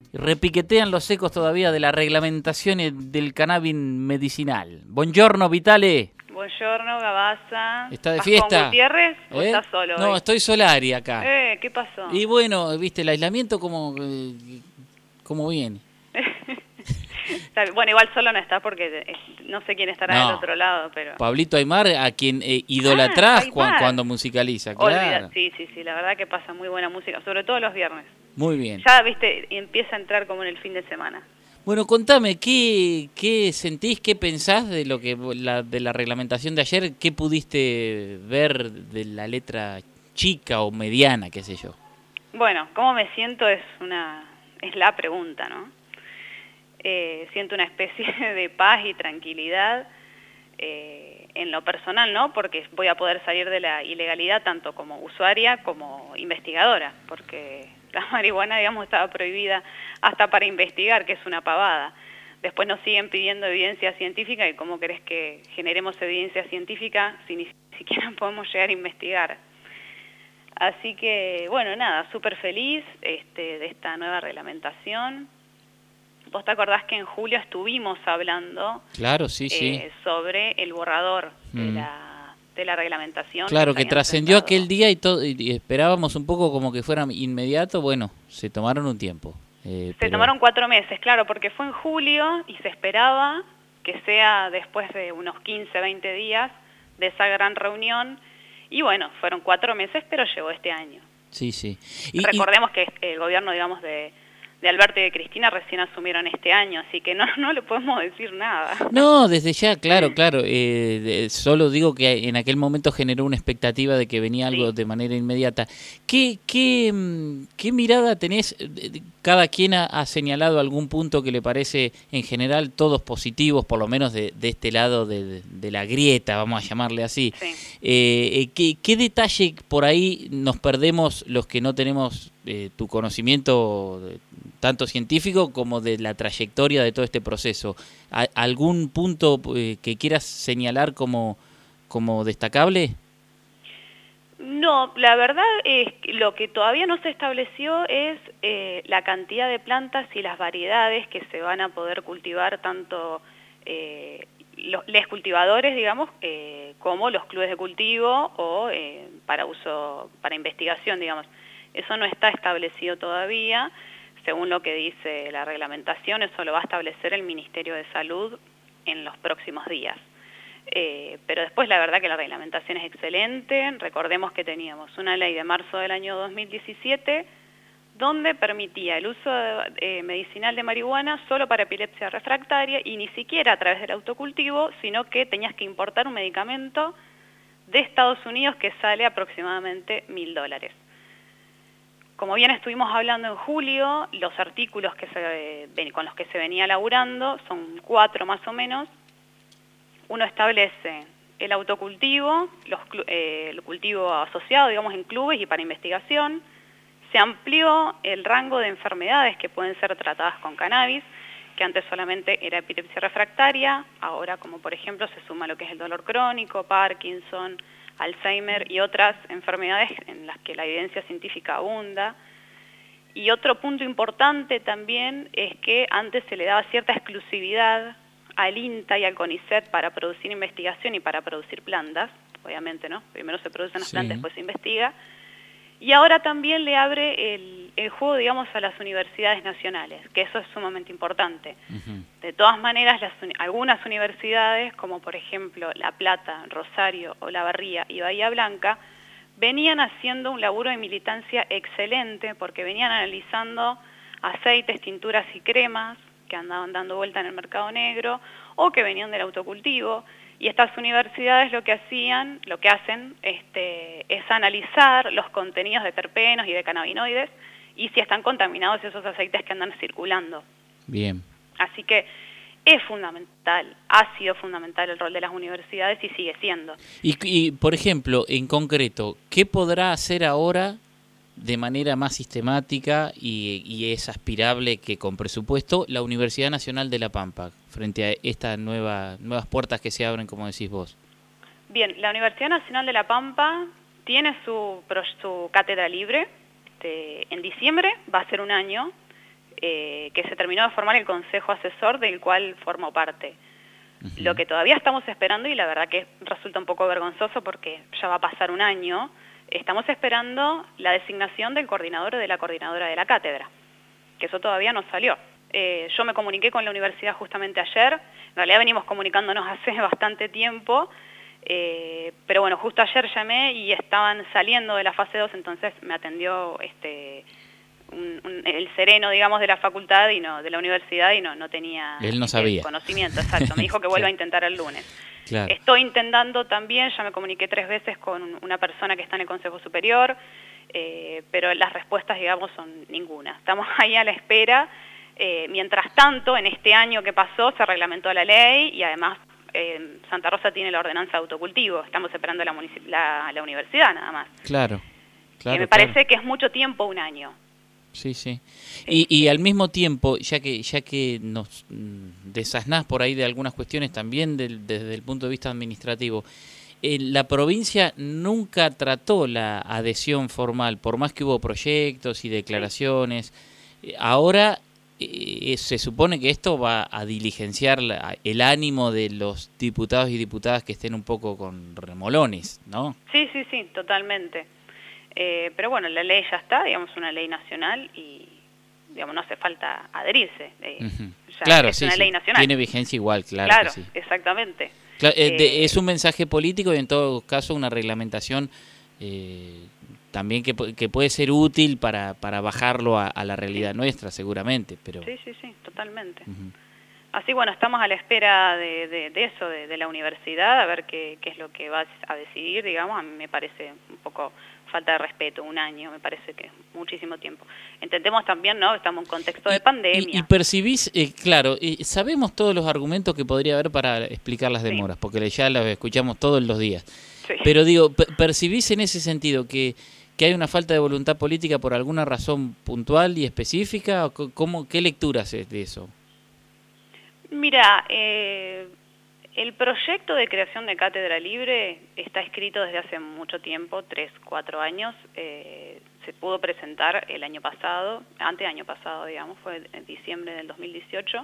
repiquetean los ecos todavía de la reglamentación del cannabis medicinal. Buongiorno, Vitale. Buongiorno, Gabasa. ¿Está de ¿Vas fiesta? con Gutiérrez o estás solo No, hoy? estoy Solari acá. ¿Qué pasó? Y bueno, viste, el aislamiento como viene. Bueno, igual solo no está porque no sé quién estará del otro lado, pero... Pablito Aimar, a quien idolatrás Aimar. cuando musicaliza, claro. Sí, la verdad que pasa muy buena música, sobre todo los viernes. Muy bien. Ya, viste, empieza a entrar como en el fin de semana. Bueno, contame, ¿qué sentís, qué pensás de lo que de la reglamentación de ayer? ¿Qué pudiste ver de la letra chica o mediana, qué sé yo? Bueno, ¿cómo me siento? Es la pregunta, ¿no? Siento una especie de paz y tranquilidad en lo personal, ¿no? Porque voy a poder salir de la ilegalidad tanto como usuaria como investigadora, porque la marihuana, digamos, estaba prohibida hasta para investigar, que es una pavada. Después nos siguen pidiendo evidencia científica y ¿cómo querés que generemos evidencia científica si ni siquiera podemos llegar a investigar? Así que, bueno, nada, súper feliz de esta nueva reglamentación. ¿Vos te acordás que en julio estuvimos hablando claro, sí, sobre el borrador de la reglamentación? Claro, que trascendió aquel día y esperábamos un poco como que fuera inmediato. Bueno, se tomaron un tiempo. Se tomaron 4 meses, claro, porque fue en julio y se esperaba que sea después de unos 15, 20 días de esa gran reunión. Y bueno, fueron 4 meses, pero llegó este año. Sí. Recordemos que el gobierno, digamos, de Alberto y de Cristina recién asumieron este año, así que no le podemos decir nada. No, desde ya, claro. Solo digo que en aquel momento generó una expectativa de que venía algo de manera inmediata. ¿Qué mirada tenés? Cada quien ha señalado algún punto que le parece, en general, todos positivos, por lo menos de este lado de la grieta, vamos a llamarle así. Sí. ¿Qué detalle por ahí nos perdemos los que no tenemos tu conocimiento tanto científico como de la trayectoria de todo este proceso? ¿Algún punto que quieras señalar como destacable? No, la verdad es que lo que todavía no se estableció es la cantidad de plantas y las variedades que se van a poder cultivar, tanto los cultivadores, digamos, como los clubes de cultivo o para investigación, digamos. Eso no está establecido todavía. Según lo que dice la reglamentación, eso lo va a establecer el Ministerio de Salud en los próximos días. Pero después la verdad que la reglamentación es excelente. Recordemos que teníamos una ley de marzo del año 2017 donde permitía el uso medicinal de marihuana solo para epilepsia refractaria y ni siquiera a través del autocultivo, sino que tenías que importar un medicamento de Estados Unidos que sale aproximadamente $1.000. Como bien estuvimos hablando en julio, los artículos con los que se venía laburando son 4 más o menos. Uno establece el autocultivo, el cultivo asociado, digamos, en clubes y para investigación. Se amplió el rango de enfermedades que pueden ser tratadas con cannabis, que antes solamente era epilepsia refractaria, ahora como por ejemplo se suma lo que es el dolor crónico, Parkinson, Alzheimer y otras enfermedades en las que la evidencia científica abunda. Y otro punto importante también es que antes se le daba cierta exclusividad al INTA y al CONICET para producir investigación y para producir plantas, obviamente, ¿no? Primero se producen las plantas, después se investiga. Y ahora también le abre el juego, digamos, a las universidades nacionales, que eso es sumamente importante. De todas maneras, algunas universidades, como por ejemplo La Plata, Rosario, Olavarría y Bahía Blanca, venían haciendo un laburo de militancia excelente porque venían analizando aceites, tinturas y cremas que andaban dando vuelta en el mercado negro o que venían del autocultivo. Y estas universidades lo que hacen es analizar los contenidos de terpenos y de cannabinoides y si están contaminados esos aceites que andan circulando. Bien. Así que es fundamental, ha sido fundamental el rol de las universidades y sigue siendo. Y por ejemplo, en concreto, ¿qué podrá hacer ahora de manera más sistemática y es aspirable que con presupuesto la Universidad Nacional de La Pampa frente a estas nuevas puertas que se abren, como decís vos? Bien, la Universidad Nacional de La Pampa tiene su cátedra libre. En diciembre va a ser un año. que se terminó de formar el Consejo Asesor del cual formo parte. Lo que todavía estamos esperando, y la verdad que resulta un poco vergonzoso porque ya va a pasar un año, estamos esperando la designación del coordinador o de la coordinadora de la cátedra, que eso todavía no salió. Yo me comuniqué con la universidad justamente ayer, en realidad venimos comunicándonos hace bastante tiempo, pero bueno, justo ayer llamé y estaban saliendo de la fase 2, entonces me atendió el sereno, digamos, de la facultad y no de la universidad, y no tenía Él no sabía. conocimiento, exacto, me dijo que vuelva a intentar el lunes. Claro. Estoy intentando también, ya me comuniqué 3 veces con una persona que está en el Consejo Superior, pero las respuestas, digamos, son ninguna. Estamos ahí a la espera. Mientras tanto, en este año que pasó, se reglamentó la ley y además Santa Rosa tiene la ordenanza de autocultivo. Estamos esperando la universidad nada más. Claro, claro. Me parece que es mucho tiempo, un año. Sí, sí. Y al mismo tiempo, ya que nos desasnás por ahí de algunas cuestiones también desde el punto de vista administrativo, la provincia nunca trató la adhesión formal, por más que hubo proyectos y declaraciones. Ahora se supone que esto va a diligenciar el ánimo de los diputados y diputadas que estén un poco con remolones, ¿no? Sí, totalmente. Pero bueno, la ley ya está, digamos, una ley nacional y, digamos, no hace falta adherirse. Claro, es una ley nacional. Tiene vigencia igual, claro. Claro, que sí. Exactamente. Claro, es un mensaje político y en todo caso una reglamentación también que puede ser útil para bajarlo a la realidad nuestra, seguramente. Pero Sí, totalmente. Así, bueno, estamos a la espera de eso, de la universidad, a ver qué es lo que va a decidir, digamos. A mí me parece un poco falta de respeto, un año, me parece que es muchísimo tiempo. Entendemos también, ¿no?, estamos en un contexto de pandemia. Y percibís, claro, sabemos todos los argumentos que podría haber para explicar las demoras, porque ya los escuchamos todos los días. Sí. Pero digo, ¿percibís en ese sentido que hay una falta de voluntad política por alguna razón puntual y específica? ¿O qué lecturas es de eso? Mira, el proyecto de creación de Cátedra Libre está escrito desde hace mucho tiempo, 3, 4 años. Se pudo presentar el año pasado, año pasado, digamos, fue en diciembre del 2018.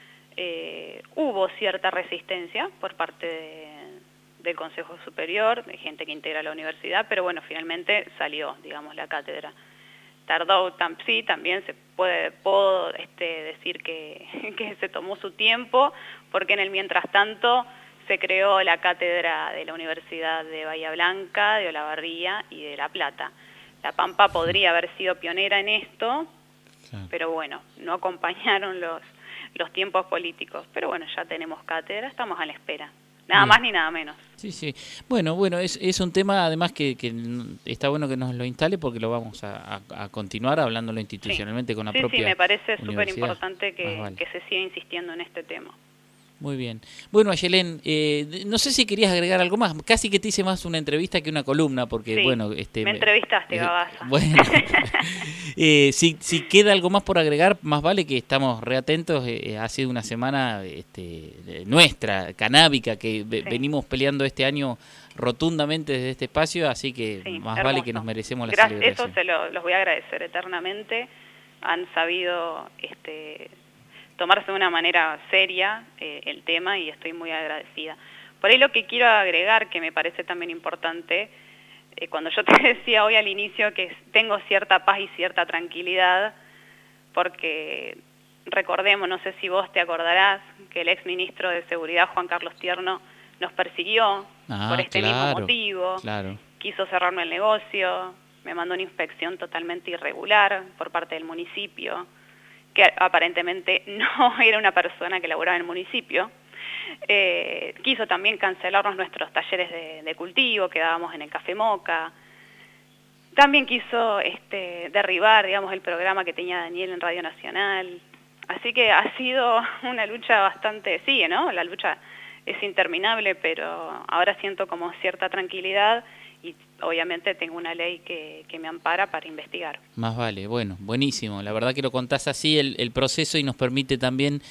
Hubo cierta resistencia por parte del Consejo Superior, de gente que integra la universidad, pero bueno, finalmente salió, digamos, la cátedra. Tardó, sí, también puedo decir que se tomó su tiempo, porque en el mientras tanto se creó la cátedra de la Universidad de Bahía Blanca, de Olavarría y de La Plata. La Pampa podría haber sido pionera en esto, claro, pero bueno, no acompañaron los tiempos políticos. Pero bueno, ya tenemos cátedra, estamos a la espera. Nada más ni nada menos. Sí. Bueno, es un tema además que está bueno que nos lo instale porque lo vamos a continuar hablándolo institucionalmente con la propia me parece universidad. súper importante que se siga insistiendo en este tema. Muy bien. Bueno, Ayelén, no sé si querías agregar algo más. Casi que te hice más una entrevista que una columna, porque bueno... me entrevistaste, Gabasa. Bueno, si queda algo más por agregar, más vale que estamos reatentos. Ha sido una semana nuestra, canábica, que venimos peleando este año rotundamente desde este espacio, así que más vale que nos merecemos la celebración. Eso los voy a agradecer eternamente. Han sabido... tomarse de una manera seria el tema y estoy muy agradecida. Por ahí lo que quiero agregar, que me parece también importante, cuando yo te decía hoy al inicio que tengo cierta paz y cierta tranquilidad, porque recordemos, no sé si vos te acordarás, que el exministro de Seguridad, Juan Carlos Tierno, nos persiguió por este mismo motivo, quiso cerrarme el negocio, me mandó una inspección totalmente irregular por parte del municipio, que aparentemente no era una persona que laboraba en el municipio. Quiso también cancelarnos nuestros talleres de cultivo que dábamos en el Café Moca. También quiso derribar, digamos, el programa que tenía Daniel en Radio Nacional. Así que ha sido una lucha bastante... Sigue, ¿no? La lucha es interminable, pero ahora siento como cierta tranquilidad y obviamente tengo una ley que me ampara para investigar. Más vale, bueno, buenísimo. La verdad que lo contás así, el proceso, y nos permite también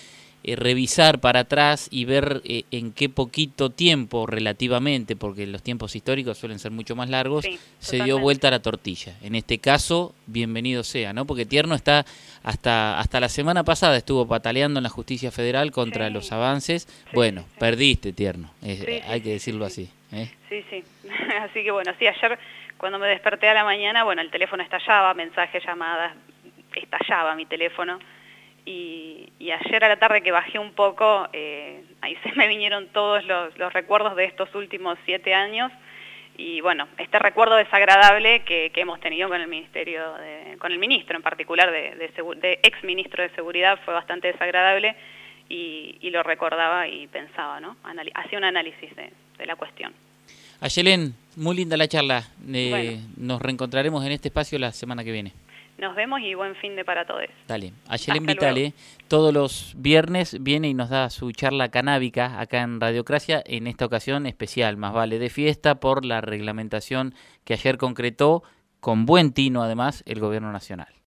revisar para atrás y ver en qué poquito tiempo relativamente, porque los tiempos históricos suelen ser mucho más largos, Sí, se dio vuelta la tortilla. En este caso, bienvenido sea, ¿no? Porque Tierno está hasta la semana pasada estuvo pataleando en la justicia federal contra los avances. Sí, bueno, sí, sí. perdiste, Tierno, Sí, hay que sí, decirlo sí. así. Sí, sí. Así que bueno, sí, ayer cuando me desperté a la mañana, bueno, el teléfono estallaba, mensajes, llamadas, estallaba mi teléfono. Y ayer a la tarde que bajé un poco, ahí se me vinieron todos los recuerdos de estos últimos 7 años. Y bueno, este recuerdo desagradable que hemos tenido con el ministerio, con el ministro en particular, de ex ministro de Seguridad, fue bastante desagradable y lo recordaba y pensaba, ¿no? Hacía un análisis de la cuestión. Ayelén, muy linda la charla. Bueno. Nos reencontraremos en este espacio la semana que viene. Nos vemos y buen fin de para todos. Dale, Ayelén Vitale todos los viernes viene y nos da su charla canábica acá en Radiocracia, en esta ocasión especial, más vale de fiesta, por la reglamentación que ayer concretó, con buen tino además, el Gobierno Nacional.